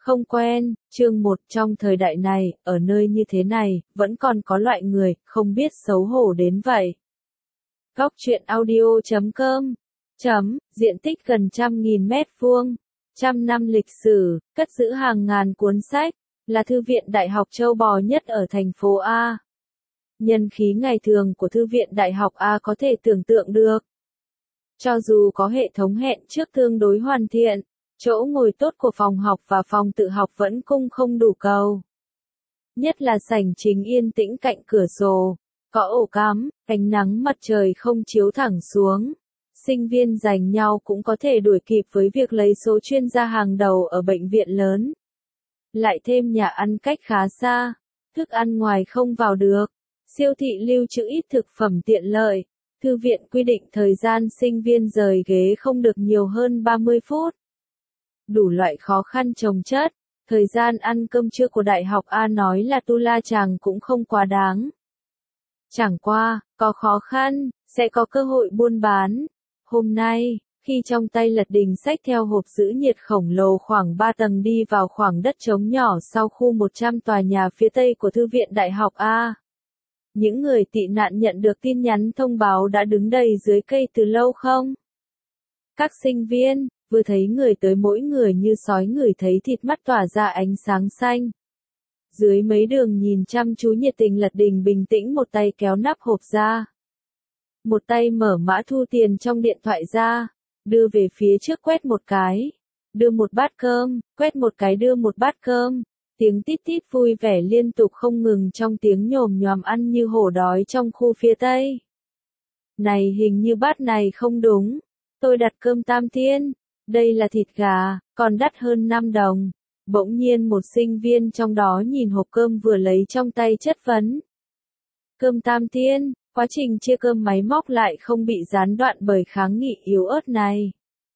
Không quen, chương 1 trong thời đại này, ở nơi như thế này, vẫn còn có loại người, không biết xấu hổ đến vậy. Góc truyện audio.com diện tích gần 100.000 mét vuông, 100 năm lịch sử, cất giữ hàng ngàn cuốn sách, là thư viện đại học châu bò nhất ở thành phố A. Nhân khí ngày thường của thư viện đại học A có thể tưởng tượng được. Cho dù có hệ thống hẹn trước tương đối hoàn thiện, chỗ ngồi tốt của phòng học và phòng tự học vẫn cung không đủ cầu. Nhất là sảnh chính yên tĩnh cạnh cửa sổ, có ổ cắm, ánh nắng mặt trời không chiếu thẳng xuống. Sinh viên giành nhau cũng có thể đuổi kịp với việc lấy số chuyên gia hàng đầu ở bệnh viện lớn. Lại thêm nhà ăn cách khá xa, thức ăn ngoài không vào được, siêu thị lưu trữ ít thực phẩm tiện lợi. Thư viện quy định thời gian sinh viên rời ghế không được nhiều hơn 30 phút. Đủ loại khó khăn chồng chất, thời gian ăn cơm trưa của đại học A nói là tu la chàng cũng không quá đáng. Chẳng qua, có khó khăn, sẽ có cơ hội buôn bán. Hôm nay, khi trong tay Lật Đình xách theo hộp giữ nhiệt khổng lồ khoảng 3 tầng đi vào khoảng đất trống nhỏ sau khu 100 tòa nhà phía tây của Thư viện Đại học A. Những người tị nạn nhận được tin nhắn thông báo đã đứng đầy dưới cây từ lâu không? Các sinh viên, vừa thấy người tới mỗi người như sói ngửi thấy thịt mắt tỏa ra ánh sáng xanh. Dưới mấy đường nhìn chăm chú nhiệt tình Lật Đình bình tĩnh một tay kéo nắp hộp ra. Một tay mở mã thu tiền trong điện thoại ra, đưa về phía trước quét một cái. Đưa một bát cơm, quét một cái đưa một bát cơm. Tiếng tít tít vui vẻ liên tục không ngừng trong tiếng nhồm nhòm ăn như hổ đói trong khu phía Tây. Này hình như bát này không đúng. Tôi đặt cơm tam thiên. Đây là thịt gà, còn đắt hơn 5 đồng. Bỗng nhiên một sinh viên trong đó nhìn hộp cơm vừa lấy trong tay chất vấn. Cơm tam thiên, quá trình chia cơm máy móc lại không bị gián đoạn bởi kháng nghị yếu ớt này.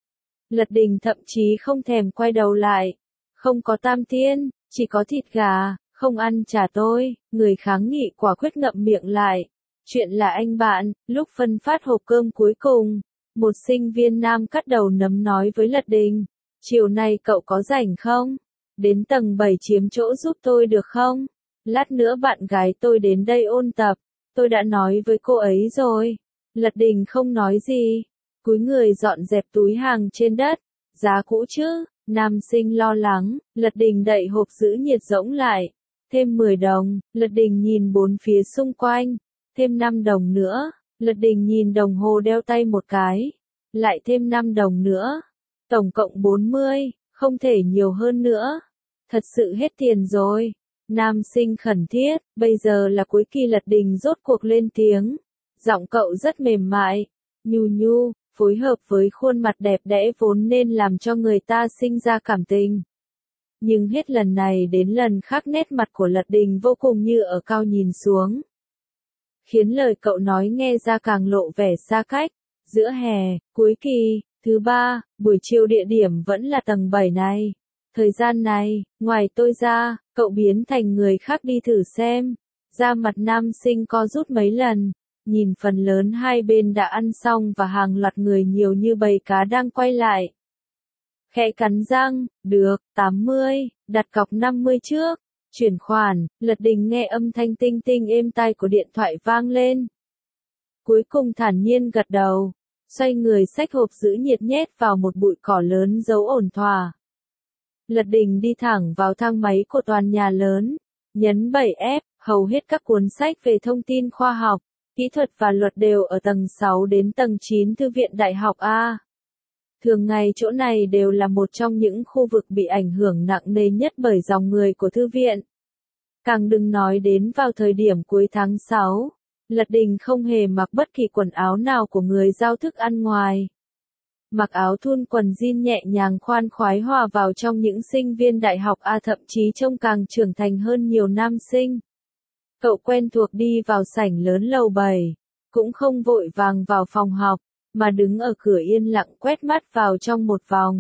Lật Đình thậm chí không thèm quay đầu lại. Không có tam thiên, chỉ có thịt gà, không ăn trả tôi. Người kháng nghị quả quyết ngậm miệng lại. Chuyện là anh bạn, lúc phân phát hộp cơm cuối cùng, một sinh viên nam cắt đầu nấm nói với Lật Đình. Chiều nay cậu có rảnh không? Đến tầng 7 chiếm chỗ giúp tôi được không? Lát nữa bạn gái tôi đến đây ôn tập. Tôi đã nói với cô ấy rồi. Lật Đình không nói gì. Cúi người dọn dẹp túi hàng trên đất. Giá cũ chứ? Nam sinh lo lắng. Lật Đình đậy hộp giữ nhiệt rỗng lại. Thêm 10 đồng. Lật Đình nhìn bốn phía xung quanh. Thêm 5 đồng nữa. Lật Đình nhìn đồng hồ đeo tay một cái. Lại thêm 5 đồng nữa. Tổng cộng 40. Không thể nhiều hơn nữa. Thật sự hết tiền rồi. Nam sinh khẩn thiết, bây giờ là cuối kỳ. Lật Đình rốt cuộc lên tiếng. Giọng cậu rất mềm mại, nhu nhu, phối hợp với khuôn mặt đẹp đẽ vốn nên làm cho người ta sinh ra cảm tình. Nhưng hết lần này đến lần khác nét mặt của Lật Đình vô cùng như ở cao nhìn xuống. Khiến lời cậu nói nghe ra càng lộ vẻ xa cách. Giữa hè, cuối kỳ, thứ 3, buổi chiều địa điểm vẫn là tầng 7 này. Thời gian này, ngoài tôi ra, cậu biến thành người khác đi thử xem. Da mặt nam sinh co rút mấy lần, nhìn phần lớn hai bên đã ăn xong và hàng loạt người nhiều như bầy cá đang quay lại. Khẽ cắn răng, được, 80, đặt cọc 50 trước, chuyển khoản. Lật Đình nghe âm thanh tinh tinh êm tai của điện thoại vang lên. Cuối cùng thản nhiên gật đầu, xoay người xách hộp giữ nhiệt nhét vào một bụi cỏ lớn giấu ổn thỏa. Lật Đình đi thẳng vào thang máy của tòa nhà lớn, nhấn 7F, hầu hết các cuốn sách về thông tin khoa học, kỹ thuật và luật đều ở tầng 6 đến tầng 9 Thư viện Đại học A. Thường ngày chỗ này đều là một trong những khu vực bị ảnh hưởng nặng nề nhất bởi dòng người của thư viện. Càng đừng nói đến vào thời điểm cuối tháng 6, Lật Đình không hề mặc bất kỳ quần áo nào của người giao thức ăn ngoài. Mặc áo thun quần jean nhẹ nhàng khoan khoái hòa vào trong những sinh viên đại học A, thậm chí trông càng trưởng thành hơn nhiều nam sinh. Cậu quen thuộc đi vào sảnh lớn lầu 7, cũng không vội vàng vào phòng học, mà đứng ở cửa yên lặng quét mắt vào trong một vòng.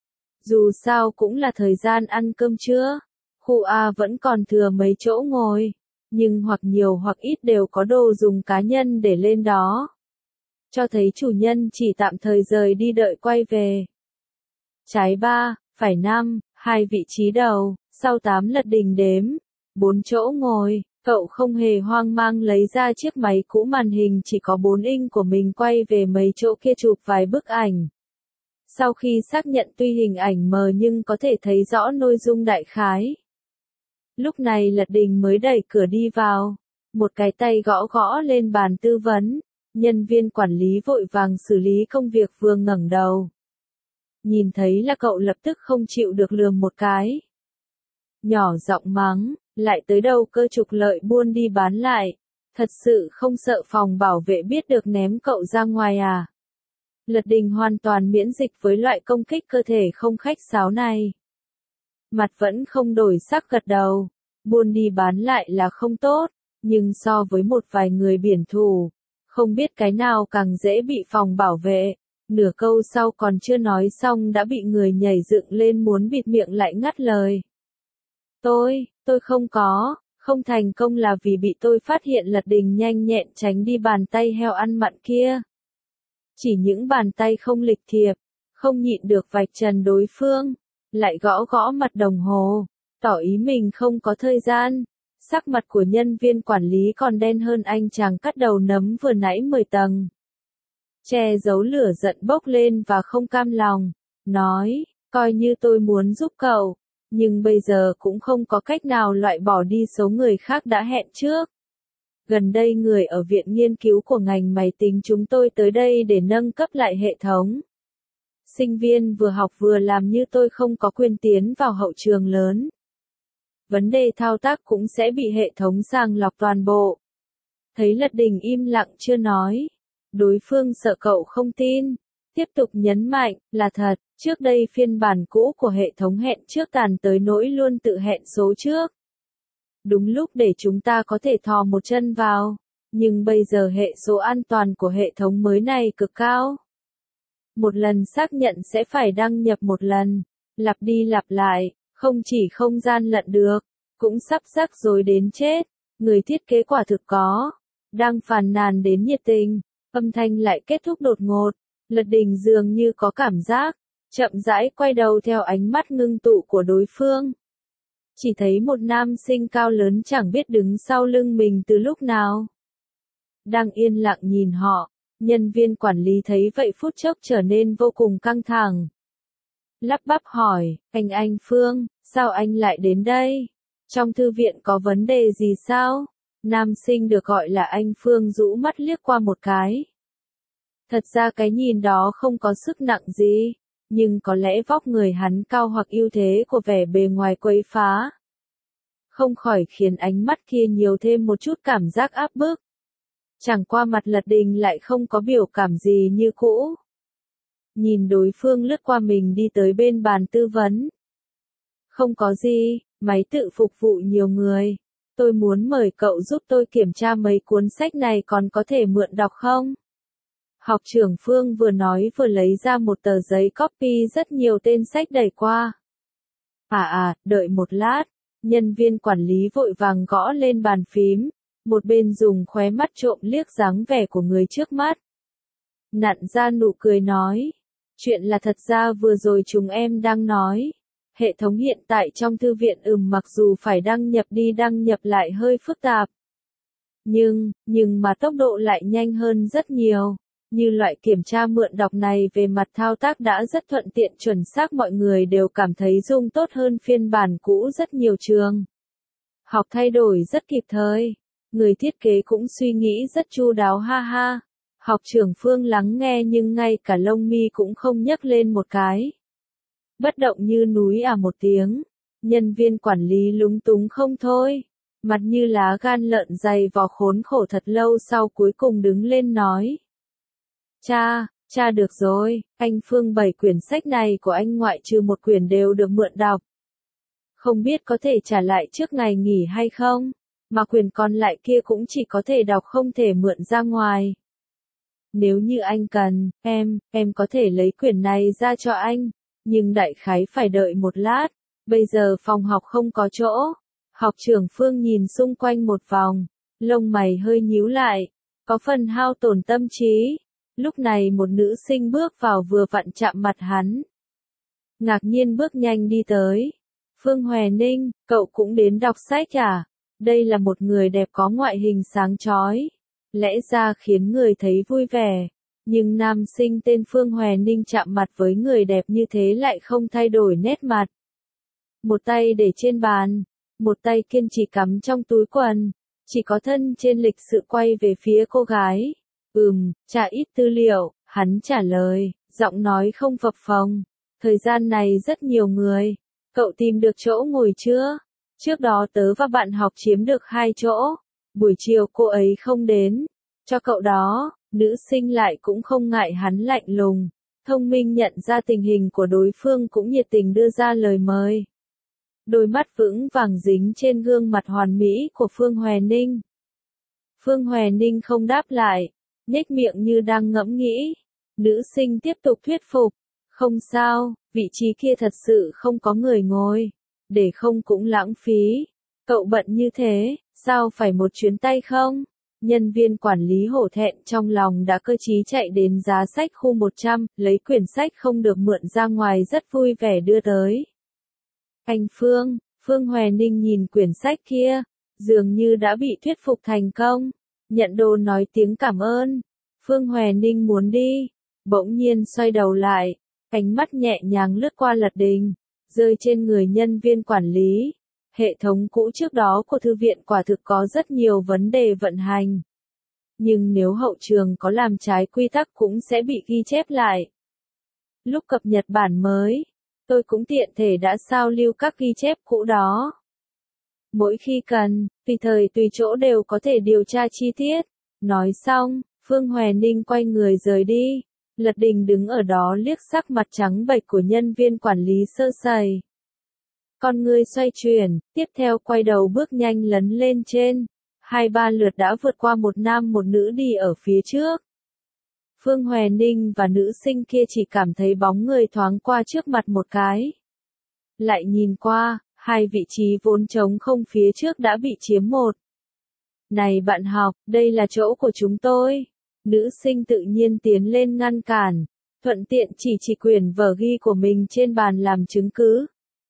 Dù sao cũng là thời gian ăn cơm trưa, khu A vẫn còn thừa mấy chỗ ngồi, nhưng hoặc nhiều hoặc ít đều có đồ dùng cá nhân để lên đó. Cho thấy chủ nhân chỉ tạm thời rời đi đợi quay về. Trái 3, phải 5, 2 vị trí đầu, sau 8 lật đỉnh đếm, 4 chỗ ngồi, cậu không hề hoang mang lấy ra chiếc máy cũ màn hình chỉ có 4 inch của mình quay về mấy chỗ kia chụp vài bức ảnh. Sau khi xác nhận tuy hình ảnh mờ nhưng có thể thấy rõ nội dung đại khái. Lúc này Lật Đình mới đẩy cửa đi vào, một cái tay gõ gõ lên bàn tư vấn, nhân viên quản lý vội vàng xử lý công việc vừa ngẩng đầu. Nhìn thấy là cậu lập tức không chịu được lườm một cái. Nhỏ giọng mắng, lại tới đâu cơ trục lợi buôn đi bán lại, thật sự không sợ phòng bảo vệ biết được ném cậu ra ngoài à? Lật Đình hoàn toàn miễn dịch với loại công kích cơ thể không khách sáo này. Mặt vẫn không đổi sắc gật đầu, buôn đi bán lại là không tốt, nhưng so với một vài người biển thủ, không biết cái nào càng dễ bị phòng bảo vệ. Nửa câu sau còn chưa nói xong đã bị người nhảy dựng lên muốn bịt miệng lại ngắt lời. Tôi không thành công là vì bị tôi phát hiện. Lật Đình nhanh nhẹn tránh đi bàn tay heo ăn mặn kia. Chỉ những bàn tay không lịch thiệp, không nhịn được vạch trần đối phương, lại gõ gõ mặt đồng hồ, tỏ ý mình không có thời gian. Sắc mặt của nhân viên quản lý còn đen hơn anh chàng cắt đầu nấm vừa nãy 10 tầng. Che giấu lửa giận bốc lên và không cam lòng, nói, coi như tôi muốn giúp cậu, nhưng bây giờ cũng không có cách nào loại bỏ đi số người khác đã hẹn trước. Gần đây người ở viện nghiên cứu của ngành máy tính chúng tôi tới đây để nâng cấp lại hệ thống. Sinh viên vừa học vừa làm như tôi không có quyền tiến vào hậu trường lớn. Vấn đề thao tác cũng sẽ bị hệ thống sàng lọc toàn bộ. Thấy Lật Đình im lặng chưa nói. Đối phương sợ cậu không tin. Tiếp tục nhấn mạnh, là thật, trước đây phiên bản cũ của hệ thống hẹn trước tàn tới nỗi luôn tự hẹn số trước. Đúng lúc để chúng ta có thể thò một chân vào. Nhưng bây giờ hệ số an toàn của hệ thống mới này cực cao. Một lần xác nhận sẽ phải đăng nhập một lần. Lặp đi lặp lại, không chỉ không gian lận được, cũng sắp rắc rối đến chết. Người thiết kế quả thực có. Đang phàn nàn đến nhiệt tình, âm thanh lại kết thúc đột ngột. Lật Đình dường như có cảm giác, chậm rãi quay đầu theo ánh mắt ngưng tụ của đối phương. Chỉ thấy một nam sinh cao lớn chẳng biết đứng sau lưng mình từ lúc nào. Đang yên lặng nhìn họ, nhân viên quản lý thấy vậy phút chốc trở nên vô cùng căng thẳng. Lắp bắp hỏi, anh Phương, sao anh lại đến đây? Trong thư viện có vấn đề gì sao? Nam sinh được gọi là anh Phương rũ mắt liếc qua một cái. Thật ra cái nhìn đó không có sức nặng gì, nhưng có lẽ vóc người hắn cao hoặc ưu thế của vẻ bề ngoài quấy phá. Không khỏi khiến ánh mắt kia nhiều thêm một chút cảm giác áp bức. Chẳng qua mặt Lật Đình lại không có biểu cảm gì như cũ. Nhìn đối phương lướt qua mình đi tới bên bàn tư vấn. Không có gì, máy tự phục vụ nhiều người. Tôi muốn mời cậu giúp tôi kiểm tra mấy cuốn sách này còn có thể mượn đọc không? Học trưởng Phương vừa nói vừa lấy ra một tờ giấy copy rất nhiều tên sách đẩy qua. Đợi một lát. Nhân viên quản lý vội vàng gõ lên bàn phím, một bên dùng khóe mắt trộm liếc dáng vẻ của người trước mắt. Nặn ra nụ cười nói. Chuyện là thật ra vừa rồi chúng em đang nói. Hệ thống hiện tại trong thư viện mặc dù phải đăng nhập đi đăng nhập lại hơi phức tạp. Nhưng mà tốc độ lại nhanh hơn rất nhiều. Như loại kiểm tra mượn đọc này về mặt thao tác đã rất thuận tiện chuẩn xác mọi người đều cảm thấy dùng tốt hơn phiên bản cũ rất nhiều trường. Học thay đổi rất kịp thời. Người thiết kế cũng suy nghĩ rất chu đáo ha ha. Học trưởng Phương lắng nghe nhưng ngay cả lông mi cũng không nhấc lên một cái. Bất động như núi một tiếng. Nhân viên quản lý lúng túng không thôi. Mặt như lá gan lợn dày vò khốn khổ thật lâu sau cuối cùng đứng lên nói. Cha được rồi, anh Phương 7 quyển sách này của anh ngoại trừ một quyển đều được mượn đọc. Không biết có thể trả lại trước ngày nghỉ hay không, mà quyển còn lại kia cũng chỉ có thể đọc không thể mượn ra ngoài. Nếu như anh cần, em có thể lấy quyển này ra cho anh, nhưng đại khái phải đợi một lát, bây giờ phòng học không có chỗ. Học trưởng Phương nhìn xung quanh một vòng, lông mày hơi nhíu lại, có phần hao tổn tâm trí. Lúc này một nữ sinh bước vào vừa vặn chạm mặt hắn. ngạc nhiên bước nhanh đi tới. Phương Hòe Ninh, cậu cũng đến đọc sách à? Đây là một người đẹp có ngoại hình sáng chói, lẽ ra khiến người thấy vui vẻ. Nhưng nam sinh tên Phương Hòe Ninh chạm mặt với người đẹp như thế lại không thay đổi nét mặt. Một tay để trên bàn, một tay kiên trì cắm trong túi quần, chỉ có thân trên lịch sự quay về phía cô gái. Trả ít tư liệu, hắn trả lời, giọng nói không phập phồng. Thời gian này rất nhiều người. Cậu tìm được chỗ ngồi chưa? Trước đó tớ và bạn học chiếm được 2 chỗ. Buổi chiều cô ấy không đến. Cho cậu đó, nữ sinh lại cũng không ngại hắn lạnh lùng. Thông minh nhận ra tình hình của đối phương cũng nhiệt tình đưa ra lời mời. Đôi mắt vững vàng dính trên gương mặt hoàn mỹ của Phương Hòe Ninh. Phương Hòe Ninh không đáp lại, nhếch miệng như đang ngẫm nghĩ. Nữ sinh tiếp tục thuyết phục. Không sao, vị trí kia thật sự không có người ngồi. Để không cũng lãng phí. Cậu bận như thế, sao phải một chuyến tay không? Nhân viên quản lý hổ thẹn trong lòng đã cơ trí chạy đến giá sách khu 100, lấy quyển sách không được mượn ra ngoài rất vui vẻ đưa tới. Anh Phương, Phương Hòe Ninh nhìn quyển sách kia, dường như đã bị thuyết phục thành công. Nhận đồ nói tiếng cảm ơn. Phương Hòe Ninh muốn đi, bỗng nhiên xoay đầu lại, ánh mắt nhẹ nhàng lướt qua Lật Đình, rơi trên người nhân viên quản lý. Hệ thống cũ trước đó của thư viện quả thực có rất nhiều vấn đề vận hành. Nhưng nếu hậu trường có làm trái quy tắc cũng sẽ bị ghi chép lại. Lúc cập nhật bản mới, tôi cũng tiện thể đã sao lưu các ghi chép cũ đó. Mỗi khi cần, tùy thời tùy chỗ đều có thể điều tra chi tiết. Nói xong, Phương Hòe Ninh quay người rời đi. Lật Đình đứng ở đó liếc sắc mặt trắng bệch của nhân viên quản lý sơ sẩy. Con người xoay chuyển, tiếp theo quay đầu bước nhanh lấn lên trên. 2-3 lượt đã vượt qua một nam một nữ đi ở phía trước. Phương Hòe Ninh và nữ sinh kia chỉ cảm thấy bóng người thoáng qua trước mặt một cái. Lại nhìn qua, 2 vị trí vốn trống không phía trước đã bị chiếm một. Này bạn học, đây là chỗ của chúng tôi. Nữ sinh tự nhiên tiến lên ngăn cản, thuận tiện chỉ quyển vở ghi của mình trên bàn làm chứng cứ.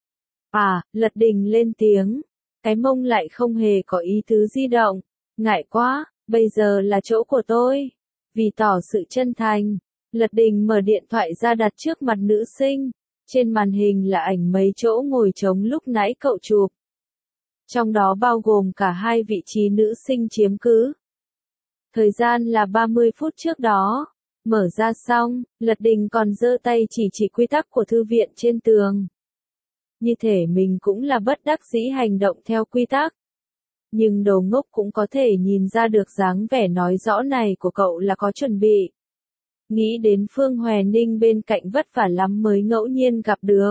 Lật Đình lên tiếng, cái mông lại không hề có ý tứ di động. Ngại quá, bây giờ là chỗ của tôi. Vì tỏ sự chân thành, Lật Đình mở điện thoại ra đặt trước mặt nữ sinh. Trên màn hình là ảnh mấy chỗ ngồi trống lúc nãy cậu chụp. Trong đó bao gồm cả 2 vị trí nữ sinh chiếm cứ. Thời gian là 30 phút trước đó. Mở ra xong, Lật Đình còn giơ tay chỉ quy tắc của thư viện trên tường. Như thể mình cũng là bất đắc dĩ hành động theo quy tắc. Nhưng đồ ngốc cũng có thể nhìn ra được dáng vẻ nói rõ này của cậu là có chuẩn bị. Nghĩ đến Phương Hòe Ninh bên cạnh vất vả lắm mới ngẫu nhiên gặp được.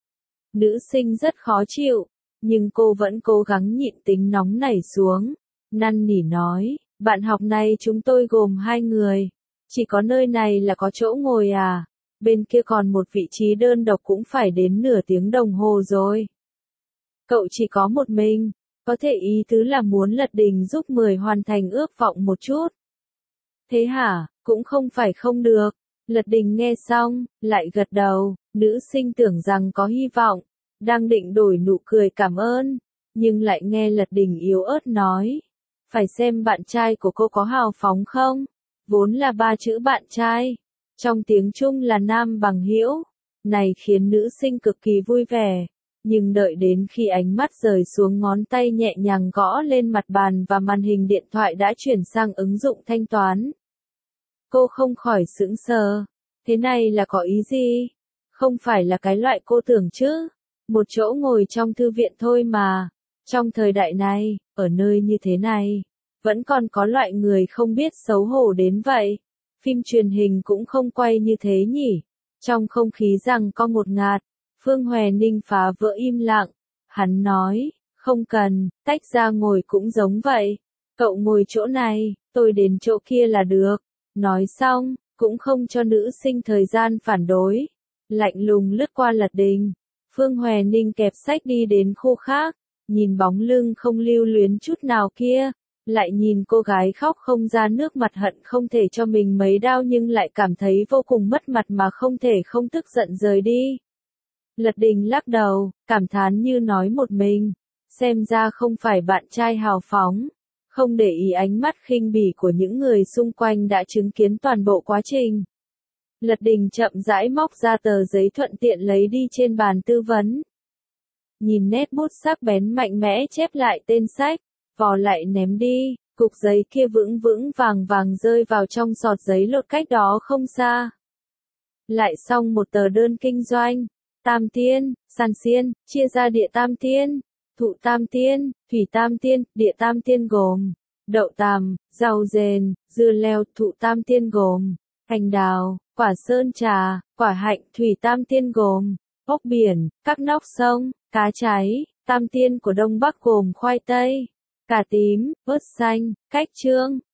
Nữ sinh rất khó chịu, nhưng cô vẫn cố gắng nhịn tính nóng nảy xuống. Năn nỉ nói, bạn học này chúng tôi gồm 2 người. Chỉ có nơi này là có chỗ ngồi à? Bên kia còn một vị trí đơn độc cũng phải đến nửa tiếng đồng hồ rồi. Cậu chỉ có một mình, có thể ý tứ là muốn Lật Đình giúp 10 hoàn thành ước vọng một chút. Thế hả, cũng không phải không được. Lật Đình nghe xong, lại gật đầu, nữ sinh tưởng rằng có hy vọng, đang định đổi nụ cười cảm ơn, nhưng lại nghe Lật Đình yếu ớt nói. Phải xem bạn trai của cô có hào phóng không? Vốn là 3 chữ bạn trai. Trong tiếng Trung là nam bằng hữu. Này khiến nữ sinh cực kỳ vui vẻ. Nhưng đợi đến khi ánh mắt rời xuống ngón tay nhẹ nhàng gõ lên mặt bàn và màn hình điện thoại đã chuyển sang ứng dụng thanh toán. Cô không khỏi sững sờ. Thế này là có ý gì? Không phải là cái loại cô tưởng chứ? Một chỗ ngồi trong thư viện thôi mà. Trong thời đại này, ở nơi như thế này, vẫn còn có loại người không biết xấu hổ đến vậy. Phim truyền hình cũng không quay như thế nhỉ? Trong không khí rằng co ngột ngạt, Phương Hòe Ninh phá vỡ im lặng. Hắn nói, không cần, tách ra ngồi cũng giống vậy. Cậu ngồi chỗ này, tôi đến chỗ kia là được. Nói xong, cũng không cho nữ sinh thời gian phản đối. Lạnh lùng lướt qua Lật Đình. Phương Hòe Ninh kẹp sách đi đến khu khác, nhìn bóng lưng không lưu luyến chút nào kia. Lại nhìn cô gái khóc không ra nước mặt hận không thể cho mình mấy đao nhưng lại cảm thấy vô cùng mất mặt mà không thể không tức giận rời đi. Lật Đình lắc đầu, cảm thán như nói một mình. Xem ra không phải bạn trai hào phóng. Không để ý ánh mắt khinh bỉ của những người xung quanh đã chứng kiến toàn bộ quá trình. Lật Đình chậm rãi móc ra tờ giấy thuận tiện lấy đi trên bàn tư vấn. Nhìn nét bút sắc bén mạnh mẽ chép lại tên sách, vò lại ném đi, cục giấy kia vững vững vàng vàng rơi vào trong sọt giấy lột cách đó không xa. Lại xong một tờ đơn kinh doanh. Tam tiên, sàn xiên, chia ra địa tam tiên, thụ tam tiên, thủy tam tiên, địa tam tiên gồm đậu tằm, rau dền, dưa leo, thụ tam tiên gồm hành đào, quả sơn trà, quả hạnh, thủy tam tiên gồm ốc biển, các nóc sông, cá cháy, tam tiên của Đông Bắc gồm khoai tây, cà tím, ớt xanh, cách trương,